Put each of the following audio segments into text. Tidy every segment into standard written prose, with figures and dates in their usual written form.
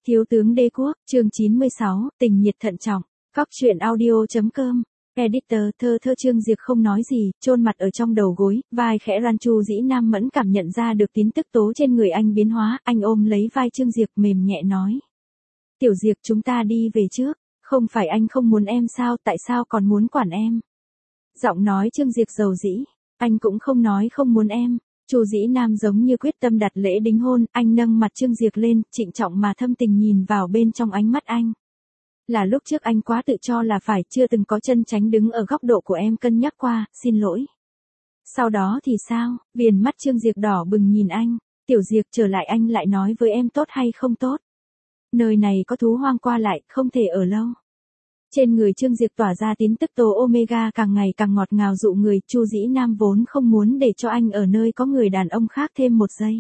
Thiếu tướng đế quốc, chương 96, tình nhiệt thận trọng. Góc truyện audio.com. Editor thơ Trương Diệp không nói gì, chôn mặt ở trong đầu gối, vai khẽ ran. Chu Dĩ Nam mẫn cảm nhận ra được tín tức tố trên người anh biến hóa, anh ôm lấy vai Trương Diệp mềm nhẹ nói. Tiểu Diệp, chúng ta đi về trước, không phải anh không muốn em sao, tại sao còn muốn quản em? Giọng nói Trương Diệp dầu dĩ, anh cũng không nói không muốn em. Chu Dĩ Nam giống như quyết tâm đặt lễ đính hôn, anh nâng mặt Trương Diệp lên, trịnh trọng mà thâm tình nhìn vào bên trong ánh mắt anh. Là lúc trước anh quá tự cho là phải, chưa từng có chân tránh đứng ở góc độ của em cân nhắc qua, xin lỗi. Sau đó thì sao? Viền mắt Trương Diệp đỏ bừng nhìn anh. Tiểu Diệp, trở lại anh lại nói với em tốt hay không tốt? Nơi này có thú hoang qua lại, không thể ở lâu. Trên người Trương Diệp tỏa ra tín tức tố omega càng ngày càng ngọt ngào dụ người. Chu Dĩ Nam vốn không muốn để cho anh ở nơi có người đàn ông khác thêm một giây.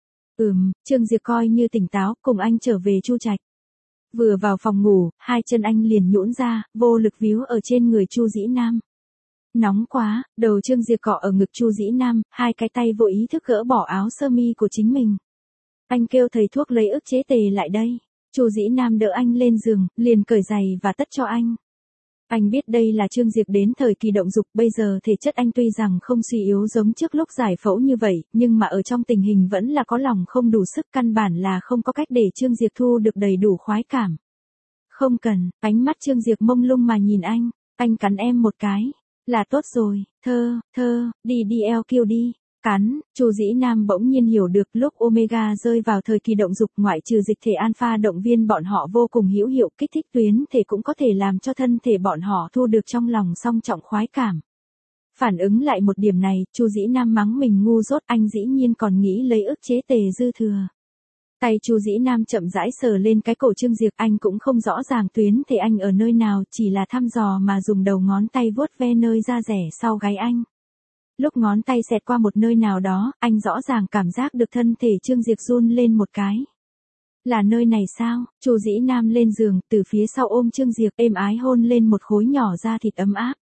Trương Diệp coi như tỉnh táo, cùng anh trở về Chu Trạch. Vừa vào phòng ngủ, hai chân anh liền nhũn ra, vô lực víu ở trên người Chu Dĩ Nam. Nóng quá, đầu Trương Diệp cọ ở ngực Chu Dĩ Nam, hai cái tay vô ý thức gỡ bỏ áo sơ mi của chính mình. Anh kêu thầy thuốc lấy ức chế tề lại đây. Chu Dĩ Nam đỡ anh lên giường, liền cởi giày và tất cho anh. Anh biết đây là Trương Diệp đến thời kỳ động dục, bây giờ thể chất anh tuy rằng không suy yếu giống trước lúc giải phẫu như vậy, nhưng mà ở trong tình hình vẫn là có lòng không đủ sức, căn bản là không có cách để Trương Diệp thu được đầy đủ khoái cảm. Không cần, ánh mắt Trương Diệp mông lung mà nhìn anh cắn em một cái. Là tốt rồi, đi LQ đi. Cắn, Chu Dĩ Nam bỗng nhiên hiểu được lúc omega rơi vào thời kỳ động dục, ngoại trừ dịch thể alpha động viên bọn họ vô cùng hữu hiệu, kích thích tuyến thể cũng có thể làm cho thân thể bọn họ thu được trong lòng song trọng khoái cảm. Phản ứng lại một điểm này, Chu Dĩ Nam mắng mình ngu dốt, anh dĩ nhiên còn nghĩ lấy ức chế tề dư thừa. Tay Chu Dĩ Nam chậm rãi sờ lên cái cổ Trương Diệp, anh cũng không rõ ràng tuyến thể anh ở nơi nào, chỉ là thăm dò mà dùng đầu ngón tay vuốt ve nơi da rẻ sau gáy anh. Lúc ngón tay xẹt qua một nơi nào đó, anh rõ ràng cảm giác được thân thể Trương Diệp run lên một cái. Là nơi này sao? Chu Dĩ Nam lên giường, từ phía sau ôm Trương Diệp, êm ái hôn lên một khối nhỏ da thịt ấm áp.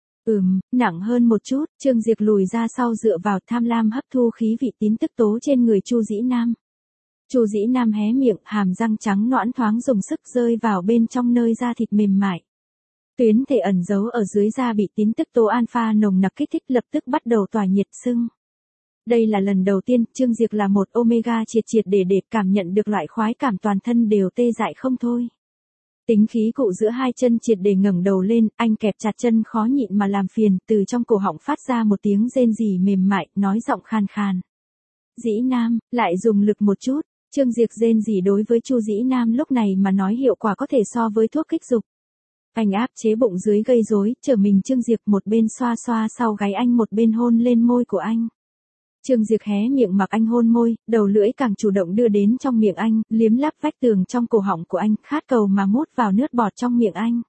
Nặng hơn một chút. Trương Diệp lùi ra sau dựa vào, tham lam hấp thu khí vị tín tức tố trên người Chu Dĩ Nam. Chu Dĩ Nam hé miệng, hàm răng trắng nõn thoáng dùng sức rơi vào bên trong nơi da thịt mềm mại. Tuyến thể ẩn giấu ở dưới da bị tín tức tố alpha nồng nặc kích thích, lập tức bắt đầu tỏa nhiệt sưng. Đây là lần đầu tiên Trương Diệp là một omega triệt để cảm nhận được loại khoái cảm toàn thân đều tê dại không thôi. Tính khí cụ giữa hai chân triệt để ngẩng đầu lên, anh kẹp chặt chân khó nhịn mà làm phiền, từ trong cổ họng phát ra một tiếng rên rỉ mềm mại, nói giọng khan khan. Dĩ Nam, lại dùng lực một chút. Trương Diệp rên rỉ đối với Chu Dĩ Nam lúc này mà nói hiệu quả có thể so với thuốc kích dục. Anh áp chế bụng dưới gây rối, trở mình Trương Diệp, một bên xoa xoa sau gáy anh, một bên hôn lên môi của anh. Trương Diệp hé miệng mặc anh hôn môi, đầu lưỡi càng chủ động đưa đến trong miệng anh, liếm láp vách tường trong cổ họng của anh, khát cầu mà mút vào nước bọt trong miệng anh.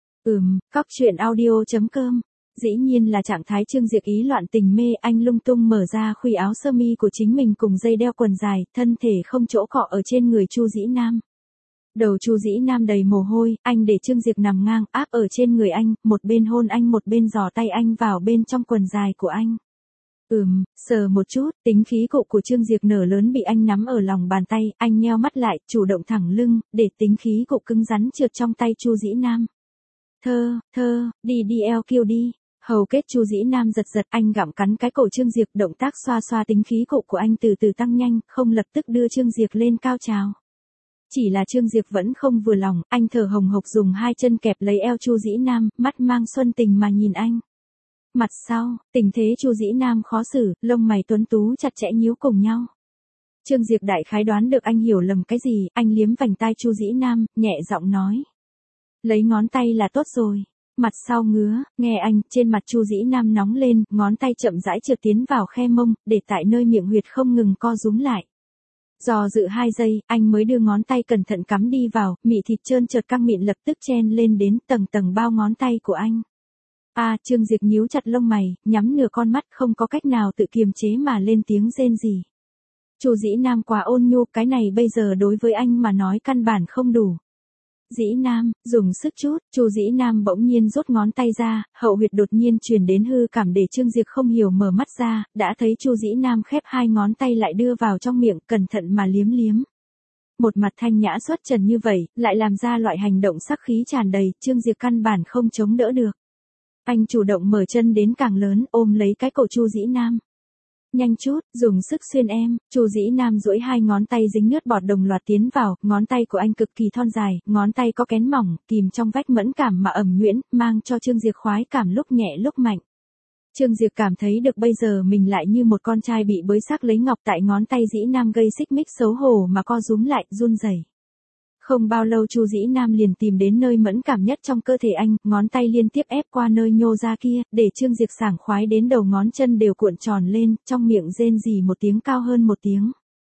Góc truyện audio.com. Dĩ nhiên là trạng thái Trương Diệp ý loạn tình mê, anh lung tung mở ra khuy áo sơ mi của chính mình cùng dây đeo quần dài, thân thể không chỗ cọ ở trên người Chu Dĩ Nam. Đầu Chu Dĩ Nam đầy mồ hôi, anh để Trương Diệp nằm ngang áp ở trên người anh, một bên hôn anh một bên giò tay anh vào bên trong quần dài của anh. Sờ một chút, tính khí cụ của Trương Diệp nở lớn bị anh nắm ở lòng bàn tay, anh nheo mắt lại, chủ động thẳng lưng, để tính khí cụ cứng rắn trượt trong tay Chu Dĩ Nam. Đi LQ đi. Hầu kết Chu Dĩ Nam giật, anh gặm cắn cái cổ Trương Diệp, động tác xoa xoa tính khí cụ của anh từ từ tăng nhanh, không lập tức đưa Trương Diệp lên cao trào. Chỉ là Trương Diệp vẫn không vừa lòng, anh thở hồng hộc dùng hai chân kẹp lấy eo Chu Dĩ Nam, mắt mang xuân tình mà nhìn anh. Mặt sau, tình thế Chu Dĩ Nam khó xử, lông mày tuấn tú chặt chẽ nhíu cùng nhau. Trương Diệp đại khái đoán được anh hiểu lầm cái gì, anh liếm vành tai Chu Dĩ Nam, nhẹ giọng nói. Lấy ngón tay là tốt rồi. Mặt sau ngứa, nghe anh, trên mặt Chu Dĩ Nam nóng lên, ngón tay chậm rãi trượt tiến vào khe mông, để tại nơi miệng huyệt không ngừng co rúm lại. Do dự 2 giây, anh mới đưa ngón tay cẩn thận cắm đi vào, mị thịt trơn trượt căng mịn lập tức chen lên đến tầng bao ngón tay của anh. Trương Diệp nhíu chặt lông mày, nhắm nửa con mắt, không có cách nào tự kiềm chế mà lên tiếng rên rỉ. Chu Dĩ Nam quá ôn nhu, cái này bây giờ đối với anh mà nói căn bản không đủ. Dĩ Nam, dùng sức chút. Chu Dĩ Nam bỗng nhiên rút ngón tay ra, hậu huyệt đột nhiên truyền đến hư cảm để Trương Diệp không hiểu mở mắt ra, đã thấy Chu Dĩ Nam khép hai ngón tay lại đưa vào trong miệng, cẩn thận mà liếm. Một mặt thanh nhã xuất trần như vậy, lại làm ra loại hành động sắc khí tràn đầy, Trương Diệp căn bản không chống đỡ được. Anh chủ động mở chân đến càng lớn, ôm lấy cái cổ Chu Dĩ Nam. Nhanh chút, dùng sức xuyên em, Chu Dĩ Nam duỗi hai ngón tay dính nước bọt đồng loạt tiến vào, ngón tay của anh cực kỳ thon dài, ngón tay có kén mỏng, kìm trong vách mẫn cảm mà ẩm nhuyễn, mang cho Trương Diệp khoái cảm lúc nhẹ lúc mạnh. Trương Diệp cảm thấy được bây giờ mình lại như một con trai bị bới xác lấy ngọc tại ngón tay Dĩ Nam gây xích mích xấu hổ mà co rúm lại, run rẩy. Không bao lâu Chu Dĩ Nam liền tìm đến nơi mẫn cảm nhất trong cơ thể anh, ngón tay liên tiếp ép qua nơi nhô ra kia, để Trương Diệp sảng khoái đến đầu ngón chân đều cuộn tròn lên, trong miệng rên rỉ một tiếng cao hơn một tiếng.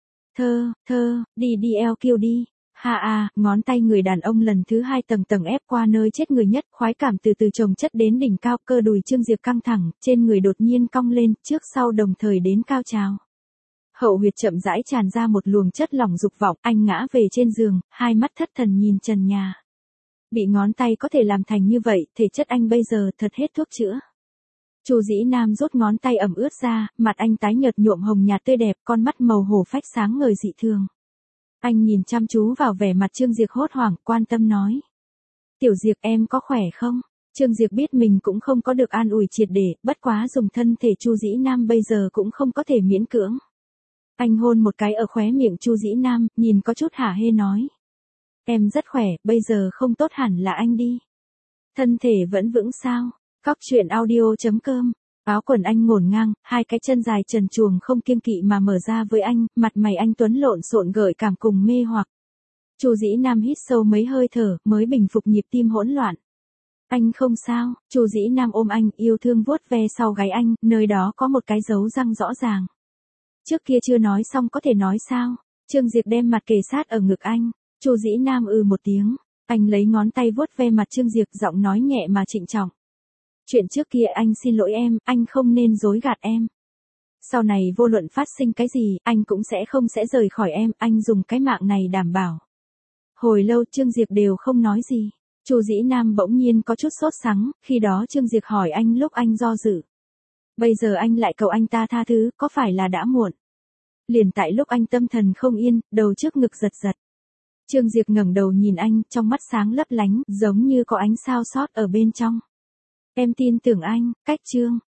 Đi đi eo kêu đi. Ngón tay người đàn ông lần thứ hai tầng tầng ép qua nơi chết người nhất, khoái cảm từ từ chồng chất đến đỉnh cao, cơ đùi Trương Diệp căng thẳng, trên người đột nhiên cong lên, trước sau đồng thời đến cao trào. Hậu huyệt chậm rãi tràn ra một luồng chất lỏng dục vọng, anh ngã về trên giường, hai mắt thất thần nhìn trần nhà. Bị ngón tay có thể làm thành như vậy, thể chất anh bây giờ thật hết thuốc chữa. Chu Dĩ Nam rút ngón tay ẩm ướt ra, mặt anh tái nhợt nhuộm hồng nhạt tươi đẹp, con mắt màu hổ phách sáng ngời dị thường. Anh nhìn chăm chú vào vẻ mặt Trương Diệp hốt hoảng, quan tâm nói. Tiểu Diệp em có khỏe không? Trương Diệp biết mình cũng không có được an ủi triệt để, bất quá dùng thân thể Chu Dĩ Nam bây giờ cũng không có thể miễn cưỡng. Anh hôn một cái ở khóe miệng Chu Dĩ Nam, nhìn có chút hả hê nói. Em rất khỏe, bây giờ không tốt hẳn là anh đi. Thân thể vẫn vững sao? Cóc truyện audio.com. Áo quần anh ngổn ngang, hai cái chân dài trần truồng không kiêng kỵ mà mở ra với anh, mặt mày anh tuấn lộn xộn gợi cảm cùng mê hoặc. Chu Dĩ Nam hít sâu mấy hơi thở, mới bình phục nhịp tim hỗn loạn. Anh không sao, Chu Dĩ Nam ôm anh, yêu thương vuốt ve sau gáy anh, nơi đó có một cái dấu răng rõ ràng. Trước kia chưa nói xong có thể nói sao? Trương Diệp đem mặt kề sát ở ngực anh. Chu Dĩ Nam một tiếng. Anh lấy ngón tay vuốt ve mặt Trương Diệp, giọng nói nhẹ mà trịnh trọng. Chuyện trước kia anh xin lỗi em, anh không nên dối gạt em. Sau này vô luận phát sinh cái gì, anh cũng không rời khỏi em, anh dùng cái mạng này đảm bảo. Hồi lâu Trương Diệp đều không nói gì. Chu Dĩ Nam bỗng nhiên có chút sốt sắng, khi đó Trương Diệp hỏi anh lúc anh do dự. Bây giờ anh lại cầu anh ta tha thứ, có phải là đã muộn? Liền tại lúc anh tâm thần không yên, đầu trước ngực giật giật. Trương Diệp ngẩng đầu nhìn anh, trong mắt sáng lấp lánh, giống như có ánh sao sót ở bên trong. Em tin tưởng anh, cách Trương.